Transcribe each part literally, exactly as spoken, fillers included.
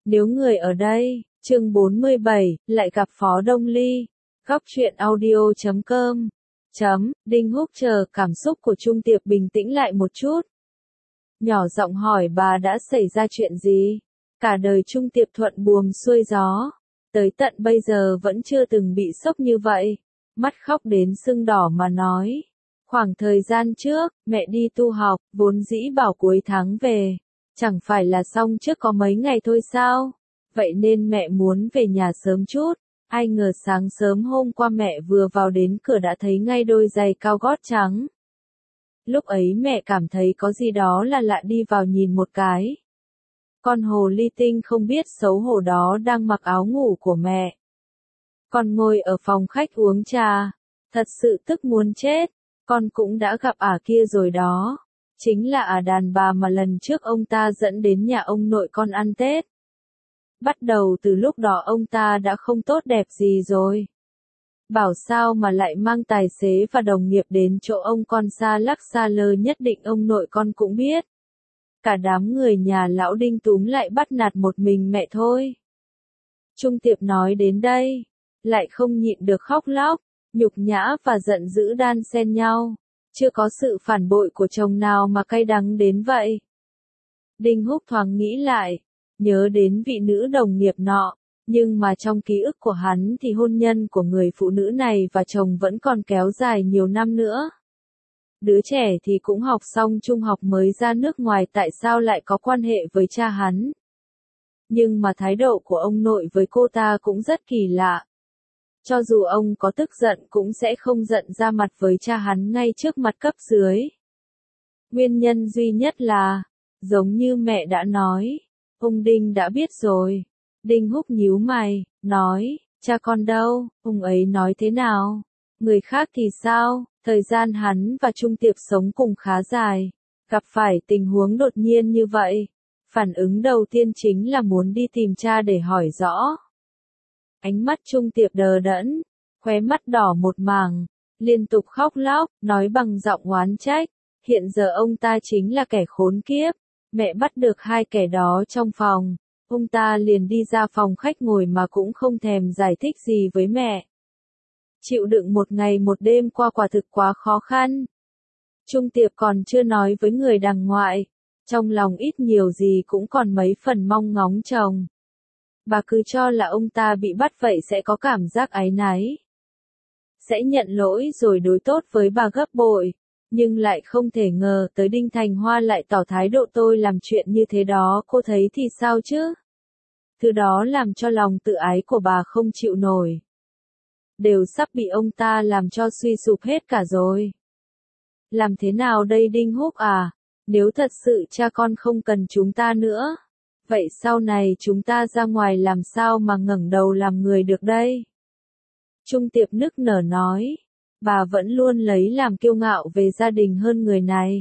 Nếu người ở đây, chương bốn mươi bảy, lại gặp Phó Đông Ly. Góc truyện audio chấm com. Chấm, Đinh Húc chờ cảm xúc của Trung Tiệp bình tĩnh lại một chút. Nhỏ giọng hỏi bà đã xảy ra chuyện gì? Cả đời Trung Tiệp thuận buồm xuôi gió. Tới tận bây giờ vẫn chưa từng bị sốc như vậy. Mắt khóc đến sưng đỏ mà nói. Khoảng thời gian trước, mẹ đi tu học, vốn dĩ bảo cuối tháng về. Chẳng phải là xong trước có mấy ngày thôi sao? Vậy nên mẹ muốn về nhà sớm chút. Ai ngờ sáng sớm hôm qua mẹ vừa vào đến cửa đã thấy ngay đôi giày cao gót trắng. Lúc ấy mẹ cảm thấy có gì đó là lạ, đi vào nhìn một cái. Con hồ ly tinh không biết xấu hổ đó đang mặc áo ngủ của mẹ. Con ngồi ở phòng khách uống trà. Thật sự tức muốn chết. Con cũng đã gặp ả kia rồi đó. Chính là ả đàn bà mà lần trước ông ta dẫn đến nhà ông nội con ăn Tết. Bắt đầu từ lúc đó ông ta đã không tốt đẹp gì rồi. Bảo sao mà lại mang tài xế và đồng nghiệp đến chỗ ông con xa lắc xa lơ, nhất định ông nội con cũng biết. Cả đám người nhà lão Đinh túm lại bắt nạt một mình mẹ thôi. Trung Tiệp nói đến đây, lại không nhịn được khóc lóc, nhục nhã và giận dữ đan xen nhau. Chưa có sự phản bội của chồng nào mà cay đắng đến vậy. Đinh Húc thoáng nghĩ lại, nhớ đến vị nữ đồng nghiệp nọ, nhưng mà trong ký ức của hắn thì hôn nhân của người phụ nữ này và chồng vẫn còn kéo dài nhiều năm nữa. Đứa trẻ thì cũng học xong trung học mới ra nước ngoài, tại sao lại có quan hệ với cha hắn? Nhưng mà thái độ của ông nội với cô ta cũng rất kỳ lạ. Cho dù ông có tức giận cũng sẽ không giận ra mặt với cha hắn ngay trước mặt cấp dưới. Nguyên nhân duy nhất là, giống như mẹ đã nói, ông Đinh đã biết rồi. Đinh Húc nhíu mày, nói, cha con đâu, ông ấy nói thế nào? Người khác thì sao? Thời gian hắn và Trung Tiệp sống cùng khá dài. Gặp phải tình huống đột nhiên như vậy. Phản ứng đầu tiên chính là muốn đi tìm cha để hỏi rõ. Ánh mắt Trung Tiệp đờ đẫn, khóe mắt đỏ một mảng, liên tục khóc lóc, nói bằng giọng oán trách. Hiện giờ ông ta chính là kẻ khốn kiếp. Mẹ bắt được hai kẻ đó trong phòng. Ông ta liền đi ra phòng khách ngồi mà cũng không thèm giải thích gì với mẹ. Chịu đựng một ngày một đêm qua quả thực quá khó khăn. Trung Tiệp còn chưa nói với người đằng ngoại. Trong lòng ít nhiều gì cũng còn mấy phần mong ngóng chồng. Bà cứ cho là ông ta bị bắt vậy sẽ có cảm giác áy náy. Sẽ nhận lỗi rồi đối tốt với bà gấp bội. Nhưng lại không thể ngờ tới Đinh Thành Hoa lại tỏ thái độ tôi làm chuyện như thế đó, cô thấy thì sao chứ? Thứ đó làm cho lòng tự ái của bà không chịu nổi. Đều sắp bị ông ta làm cho suy sụp hết cả rồi. Làm thế nào đây Đinh Húc à? Nếu thật sự cha con không cần chúng ta nữa, vậy sau này chúng ta ra ngoài làm sao mà ngẩng đầu làm người được đây? Trung Tiệp nức nở nói. Bà vẫn luôn lấy làm kiêu ngạo về gia đình hơn người này.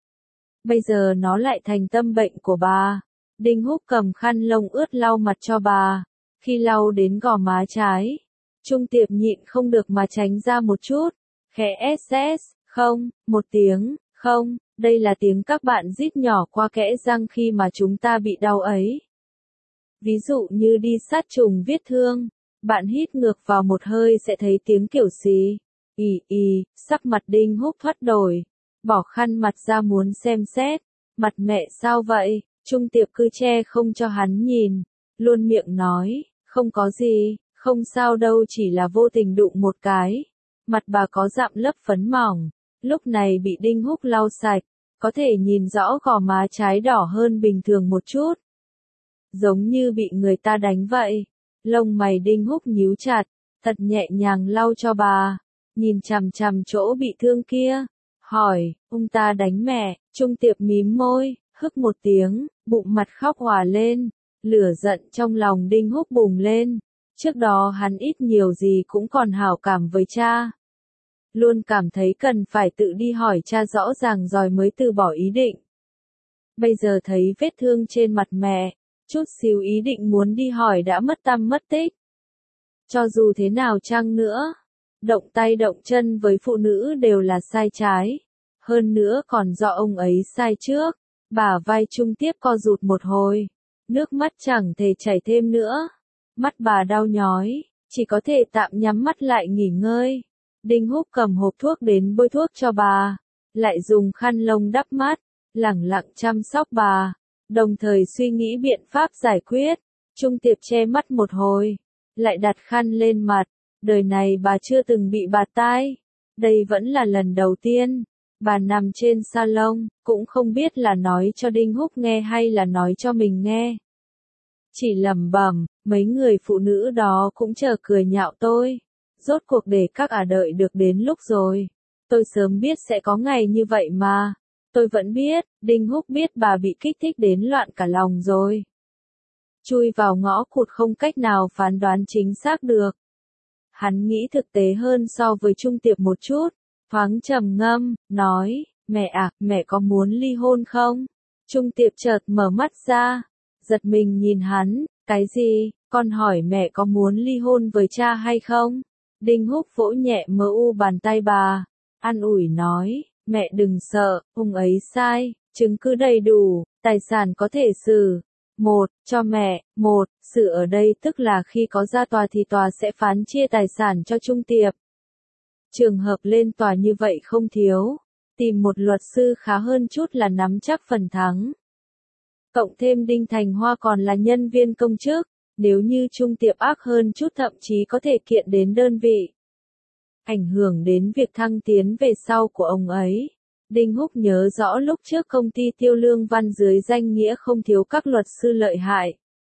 Bây giờ nó lại thành tâm bệnh của bà. Đinh Húc cầm khăn lông ướt lau mặt cho bà. Khi lau đến gò má trái, Trung Tiệp nhịn không được mà tránh ra một chút. Khẽ ét ét, không, một tiếng, không, đây là tiếng các bạn rít nhỏ qua kẽ răng khi mà chúng ta bị đau ấy. Ví dụ như đi sát trùng vết thương, bạn hít ngược vào một hơi sẽ thấy tiếng kiểu xì. Ì ì, sắc mặt Đinh Húc thoát đổi, bỏ khăn mặt ra muốn xem xét, mặt mẹ sao vậy? Trung Tiệp cứ che không cho hắn nhìn, luôn miệng nói, không có gì, không sao đâu, chỉ là vô tình đụng một cái. Mặt bà có dặm lớp phấn mỏng, lúc này bị Đinh Húc lau sạch, có thể nhìn rõ gò má trái đỏ hơn bình thường một chút. Giống như bị người ta đánh vậy. Lông mày Đinh Húc nhíu chặt, thật nhẹ nhàng lau cho bà. Nhìn chằm chằm chỗ bị thương kia, hỏi, ông ta đánh mẹ? Trung Tiệp mím môi, hức một tiếng, bụng mặt khóc òa lên, lửa giận trong lòng Đinh Húc bùng lên. Trước đó hắn ít nhiều gì cũng còn hảo cảm với cha. Luôn cảm thấy cần phải tự đi hỏi cha rõ ràng rồi mới từ bỏ ý định. Bây giờ thấy vết thương trên mặt mẹ, chút xíu ý định muốn đi hỏi đã mất tăm mất tích. Cho dù thế nào chăng nữa, động tay động chân với phụ nữ đều là sai trái. Hơn nữa còn do ông ấy sai trước. Bả vai Trung Tiệp co rụt một hồi. Nước mắt chẳng thể chảy thêm nữa. Mắt bà đau nhói, chỉ có thể tạm nhắm mắt lại nghỉ ngơi. Đinh Húc cầm hộp thuốc đến bôi thuốc cho bà, lại dùng khăn lông đắp mắt, lẳng lặng chăm sóc bà, đồng thời suy nghĩ biện pháp giải quyết. Trung Tiệp che mắt một hồi, lại đặt khăn lên mặt, đời này bà chưa từng bị bạt tai, đây vẫn là lần đầu tiên. Bà nằm trên salon, cũng không biết là nói cho Đinh Húc nghe hay là nói cho mình nghe. Chỉ lẩm bẩm, mấy người phụ nữ đó cũng chờ cười nhạo tôi. Rốt cuộc để các ả đợi được đến lúc rồi. Tôi sớm biết sẽ có ngày như vậy mà. Tôi vẫn biết, Đinh Húc biết bà bị kích thích đến loạn cả lòng rồi. Chui vào ngõ cụt không cách nào phán đoán chính xác được. Hắn nghĩ thực tế hơn so với Trung Tiệp một chút, thoáng trầm ngâm, nói, mẹ à, mẹ có muốn ly hôn không? Trung Tiệp chợt mở mắt ra, giật mình nhìn hắn, cái gì, con hỏi mẹ có muốn ly hôn với cha hay không? Đinh Húc vỗ nhẹ mờ u bàn tay bà, an ủi nói, mẹ đừng sợ, ông ấy sai, chứng cứ đầy đủ, tài sản có thể xử. Một, cho mẹ, một, xử ở đây tức là khi có ra tòa thì tòa sẽ phán chia tài sản cho Trung Tiệp. Trường hợp lên tòa như vậy không thiếu, tìm một luật sư khá hơn chút là nắm chắc phần thắng. Cộng thêm Đinh Thành Hoa còn là nhân viên công chức, nếu như Trung Tiệp ác hơn chút thậm chí có thể kiện đến đơn vị. Ảnh hưởng đến việc thăng tiến về sau của ông ấy. Đinh Húc nhớ rõ lúc trước công ty Tiêu Lương Văn dưới danh nghĩa không thiếu các luật sư lợi hại.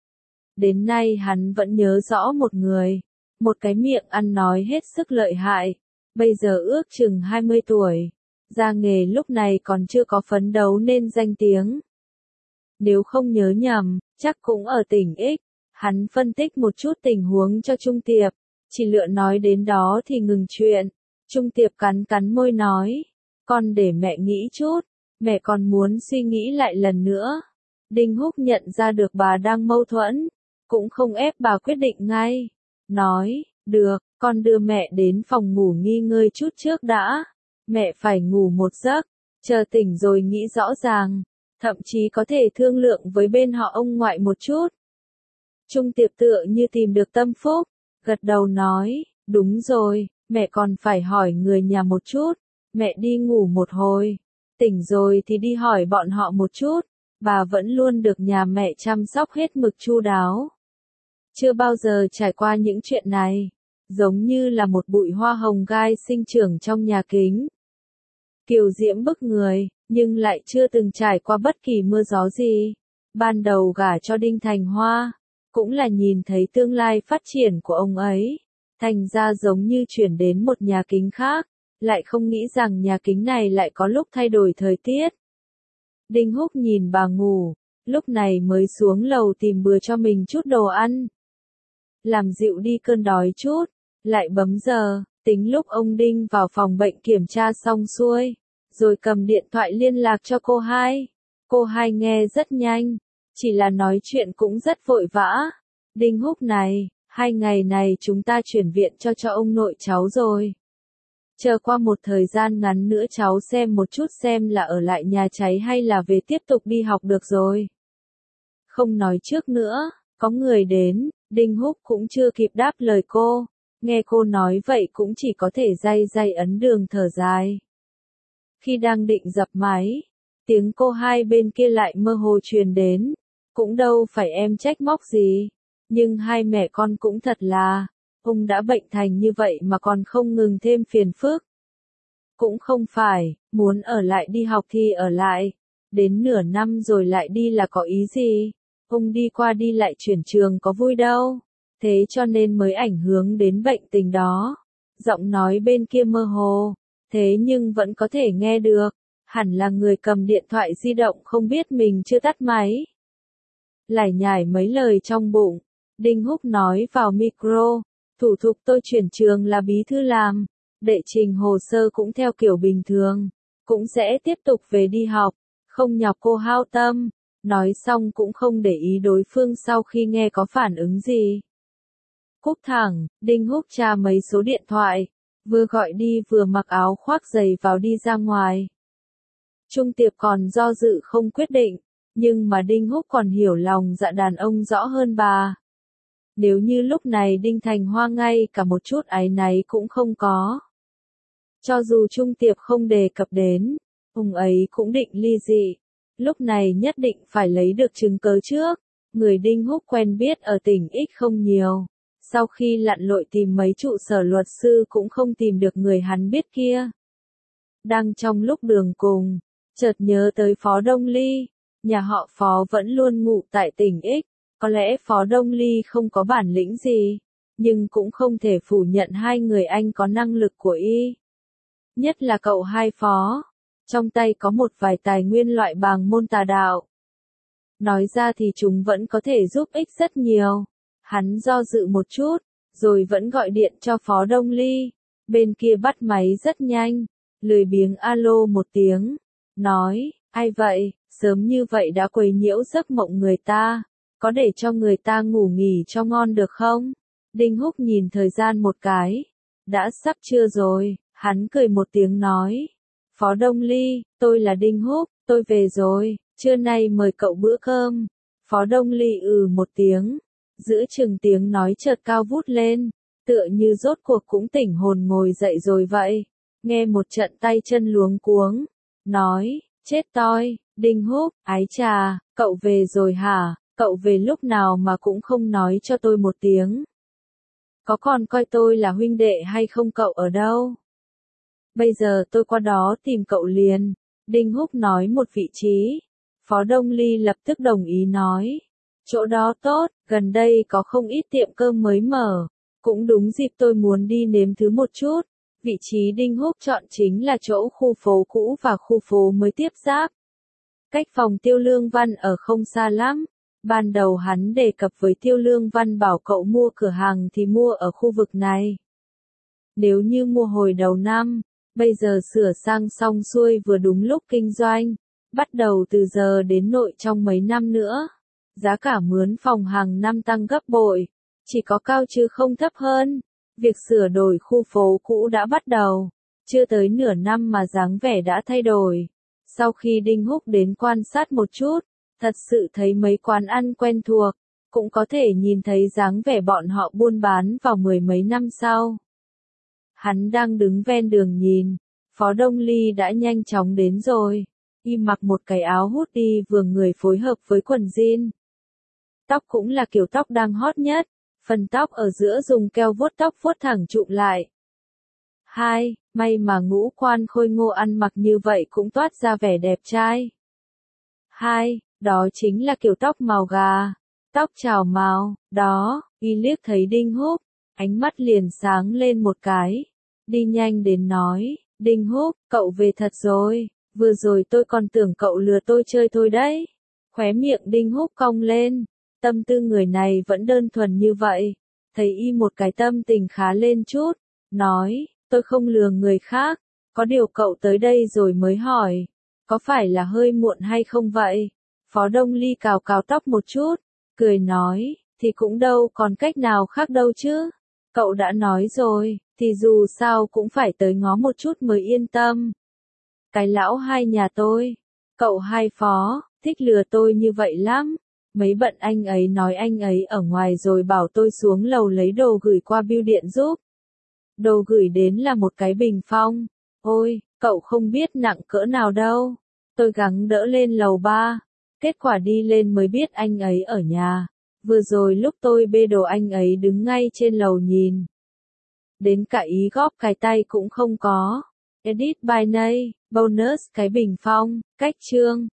Đến nay hắn vẫn nhớ rõ một người, một cái miệng ăn nói hết sức lợi hại, bây giờ ước chừng hai mươi tuổi, ra nghề lúc này còn chưa có phấn đấu nên danh tiếng. Nếu không nhớ nhầm, chắc cũng ở tỉnh X, hắn phân tích một chút tình huống cho Trung Tiệp, chỉ lựa nói đến đó thì ngừng chuyện. Trung Tiệp cắn cắn môi nói, con để mẹ nghĩ chút, mẹ còn muốn suy nghĩ lại lần nữa. Đinh Húc nhận ra được bà đang mâu thuẫn, cũng không ép bà quyết định ngay. Nói, được, con đưa mẹ đến phòng ngủ nghỉ ngơi chút trước đã. Mẹ phải ngủ một giấc, chờ tỉnh rồi nghĩ rõ ràng, thậm chí có thể thương lượng với bên họ ông ngoại một chút. Trung Tiệp tựa như tìm được tâm phúc, gật đầu nói, đúng rồi, mẹ còn phải hỏi người nhà một chút. Mẹ đi ngủ một hồi, tỉnh rồi thì đi hỏi bọn họ một chút, bà vẫn luôn được nhà mẹ chăm sóc hết mực chu đáo. Chưa bao giờ trải qua những chuyện này, giống như là một bụi hoa hồng gai sinh trưởng trong nhà kính. Kiều diễm bức người, nhưng lại chưa từng trải qua bất kỳ mưa gió gì. Ban đầu gả cho Đinh Thành Hoa, cũng là nhìn thấy tương lai phát triển của ông ấy, thành ra giống như chuyển đến một nhà kính khác. Lại không nghĩ rằng nhà kính này lại có lúc thay đổi thời tiết. Đinh Húc nhìn bà ngủ, lúc này mới xuống lầu tìm bừa cho mình chút đồ ăn. Làm dịu đi cơn đói chút, lại bấm giờ, tính lúc ông Đinh vào phòng bệnh kiểm tra xong xuôi, rồi cầm điện thoại liên lạc cho cô hai. Cô hai nghe rất nhanh, chỉ là nói chuyện cũng rất vội vã. Đinh Húc này, hai ngày này chúng ta chuyển viện cho cho ông nội cháu rồi. Chờ qua một thời gian ngắn nữa cháu xem một chút xem là ở lại nhà cháy hay là về tiếp tục đi học được rồi. Không nói trước nữa, có người đến, Đinh Húc cũng chưa kịp đáp lời cô. Nghe cô nói vậy cũng chỉ có thể day day ấn đường thở dài. Khi đang định dập máy, tiếng cô hai bên kia lại mơ hồ truyền đến. Cũng đâu phải em trách móc gì, nhưng hai mẹ con cũng thật là... Ông đã bệnh thành như vậy mà còn không ngừng thêm phiền phức. Cũng không phải, muốn ở lại đi học thì ở lại. Đến nửa năm rồi lại đi là có ý gì? Ông đi qua đi lại chuyển trường có vui đâu. Thế cho nên mới ảnh hưởng đến bệnh tình đó. Giọng nói bên kia mơ hồ. Thế nhưng vẫn có thể nghe được. Hẳn là người cầm điện thoại di động không biết mình chưa tắt máy. Lải nhải mấy lời trong bụng. Đinh Húc nói vào micro. Thủ tục tôi chuyển trường là bí thư làm, đệ trình hồ sơ cũng theo kiểu bình thường, cũng sẽ tiếp tục về đi học, không nhọc cô hao tâm. Nói xong cũng không để ý đối phương sau khi nghe có phản ứng gì. Cúp thẳng, Đinh Húc tra mấy số điện thoại, vừa gọi đi vừa mặc áo khoác giày vào đi ra ngoài. Trung Tiệp còn do dự không quyết định, Nhưng mà Đinh Húc còn hiểu lòng dạ đàn ông rõ hơn bà. Nếu như lúc này Đinh Thành Hoa ngay cả một chút áy náy cũng không có. Cho dù Trung Tiệp không đề cập đến, ông ấy cũng định ly dị. Lúc này nhất định phải lấy được chứng cớ trước. Người Đinh Húc quen biết ở tỉnh X không nhiều. Sau khi lặn lội tìm mấy trụ sở luật sư cũng không tìm được người hắn biết kia. Đang trong lúc đường cùng, chợt nhớ tới Phó Đông Ly. Nhà họ Phó vẫn luôn ngụ tại tỉnh X. Có lẽ Phó Đông Ly không có bản lĩnh gì, nhưng cũng không thể phủ nhận hai người anh có năng lực của y. Nhất là cậu hai Phó, trong tay có một vài tài nguyên loại bàng môn tà đạo. Nói ra thì chúng vẫn có thể giúp ích rất nhiều. Hắn do dự một chút, rồi vẫn gọi điện cho Phó Đông Ly. Bên kia bắt máy rất nhanh, lười biếng alo một tiếng, nói, ai vậy, sớm như vậy đã quấy nhiễu giấc mộng người ta, có để cho người ta ngủ nghỉ cho ngon được không? Đinh Húc nhìn thời gian một cái, đã sắp trưa rồi, hắn cười một tiếng nói, Phó Đông Ly, tôi là Đinh Húc, tôi về rồi, trưa nay mời cậu bữa cơm. Phó Đông Ly ừ một tiếng, giữa chừng tiếng nói chợt cao vút lên, tựa như rốt cuộc cũng tỉnh hồn ngồi dậy rồi vậy. Nghe một trận tay chân luống cuống, nói, chết toi, Đinh Húc, ái chà, cậu về rồi hả, cậu về lúc nào mà cũng không nói cho tôi một tiếng. Có còn coi tôi là huynh đệ hay không, cậu ở đâu? Bây giờ tôi qua đó tìm cậu liền. Đinh Húc nói một vị trí. Phó Đông Ly lập tức đồng ý nói, chỗ đó tốt, gần đây có không ít tiệm cơm mới mở, cũng đúng dịp tôi muốn đi nếm thứ một chút. Vị trí Đinh Húc chọn chính là chỗ khu phố cũ và khu phố mới tiếp giáp. Cách phòng Tiêu Lương Văn ở không xa lắm. Ban đầu hắn đề cập với Tiêu Lương Văn bảo cậu mua cửa hàng thì mua ở khu vực này. Nếu như mua hồi đầu năm, bây giờ sửa sang xong xuôi vừa đúng lúc kinh doanh, bắt đầu từ giờ đến nội trong mấy năm nữa. Giá cả mướn phòng hàng năm tăng gấp bội, chỉ có cao chứ không thấp hơn. Việc sửa đổi khu phố cũ đã bắt đầu, chưa tới nửa năm mà dáng vẻ đã thay đổi. Sau khi Đinh Húc đến quan sát một chút, thật sự thấy mấy quán ăn quen thuộc, cũng có thể nhìn thấy dáng vẻ bọn họ buôn bán vào mười mấy năm sau. Hắn đang đứng ven đường nhìn, Phó Đông Ly đã nhanh chóng đến rồi. Y mặc một cái áo hút đi vừa người phối hợp với quần jean. Tóc cũng là kiểu tóc đang hot nhất, phần tóc ở giữa dùng keo vuốt tóc vuốt thẳng trụm lại. Hai, may mà ngũ quan khôi ngô ăn mặc như vậy cũng toát ra vẻ đẹp trai. Hai, đó chính là kiểu tóc màu gà, tóc chào màu, đó, y liếc thấy Đinh Húc, ánh mắt liền sáng lên một cái, đi nhanh đến nói, Đinh Húc, cậu về thật rồi, vừa rồi tôi còn tưởng cậu lừa tôi chơi thôi đấy. Khóe miệng Đinh Húc cong lên, tâm tư người này vẫn đơn thuần như vậy, thấy y một cái tâm tình khá lên chút, nói, tôi không lừa người khác, có điều cậu tới đây rồi mới hỏi, có phải là hơi muộn hay không vậy? Phó Đông Ly cào cào tóc một chút, cười nói, thì cũng đâu còn cách nào khác đâu chứ. Cậu đã nói rồi, thì dù sao cũng phải tới ngó một chút mới yên tâm. Cái lão hai nhà tôi, cậu hai Phó, thích lừa tôi như vậy lắm. Mấy bận anh ấy nói anh ấy ở ngoài rồi bảo tôi xuống lầu lấy đồ gửi qua bưu điện giúp. Đồ gửi đến là một cái bình phong. Ôi, cậu không biết nặng cỡ nào đâu. Tôi gắng đỡ lên lầu ba. Kết quả đi lên mới biết anh ấy ở nhà. Vừa rồi lúc tôi bê đồ anh ấy đứng ngay trên lầu nhìn. Đến cả ý góp cái tay cũng không có. Edit by Nay, bonus cái bình phong, cách chương.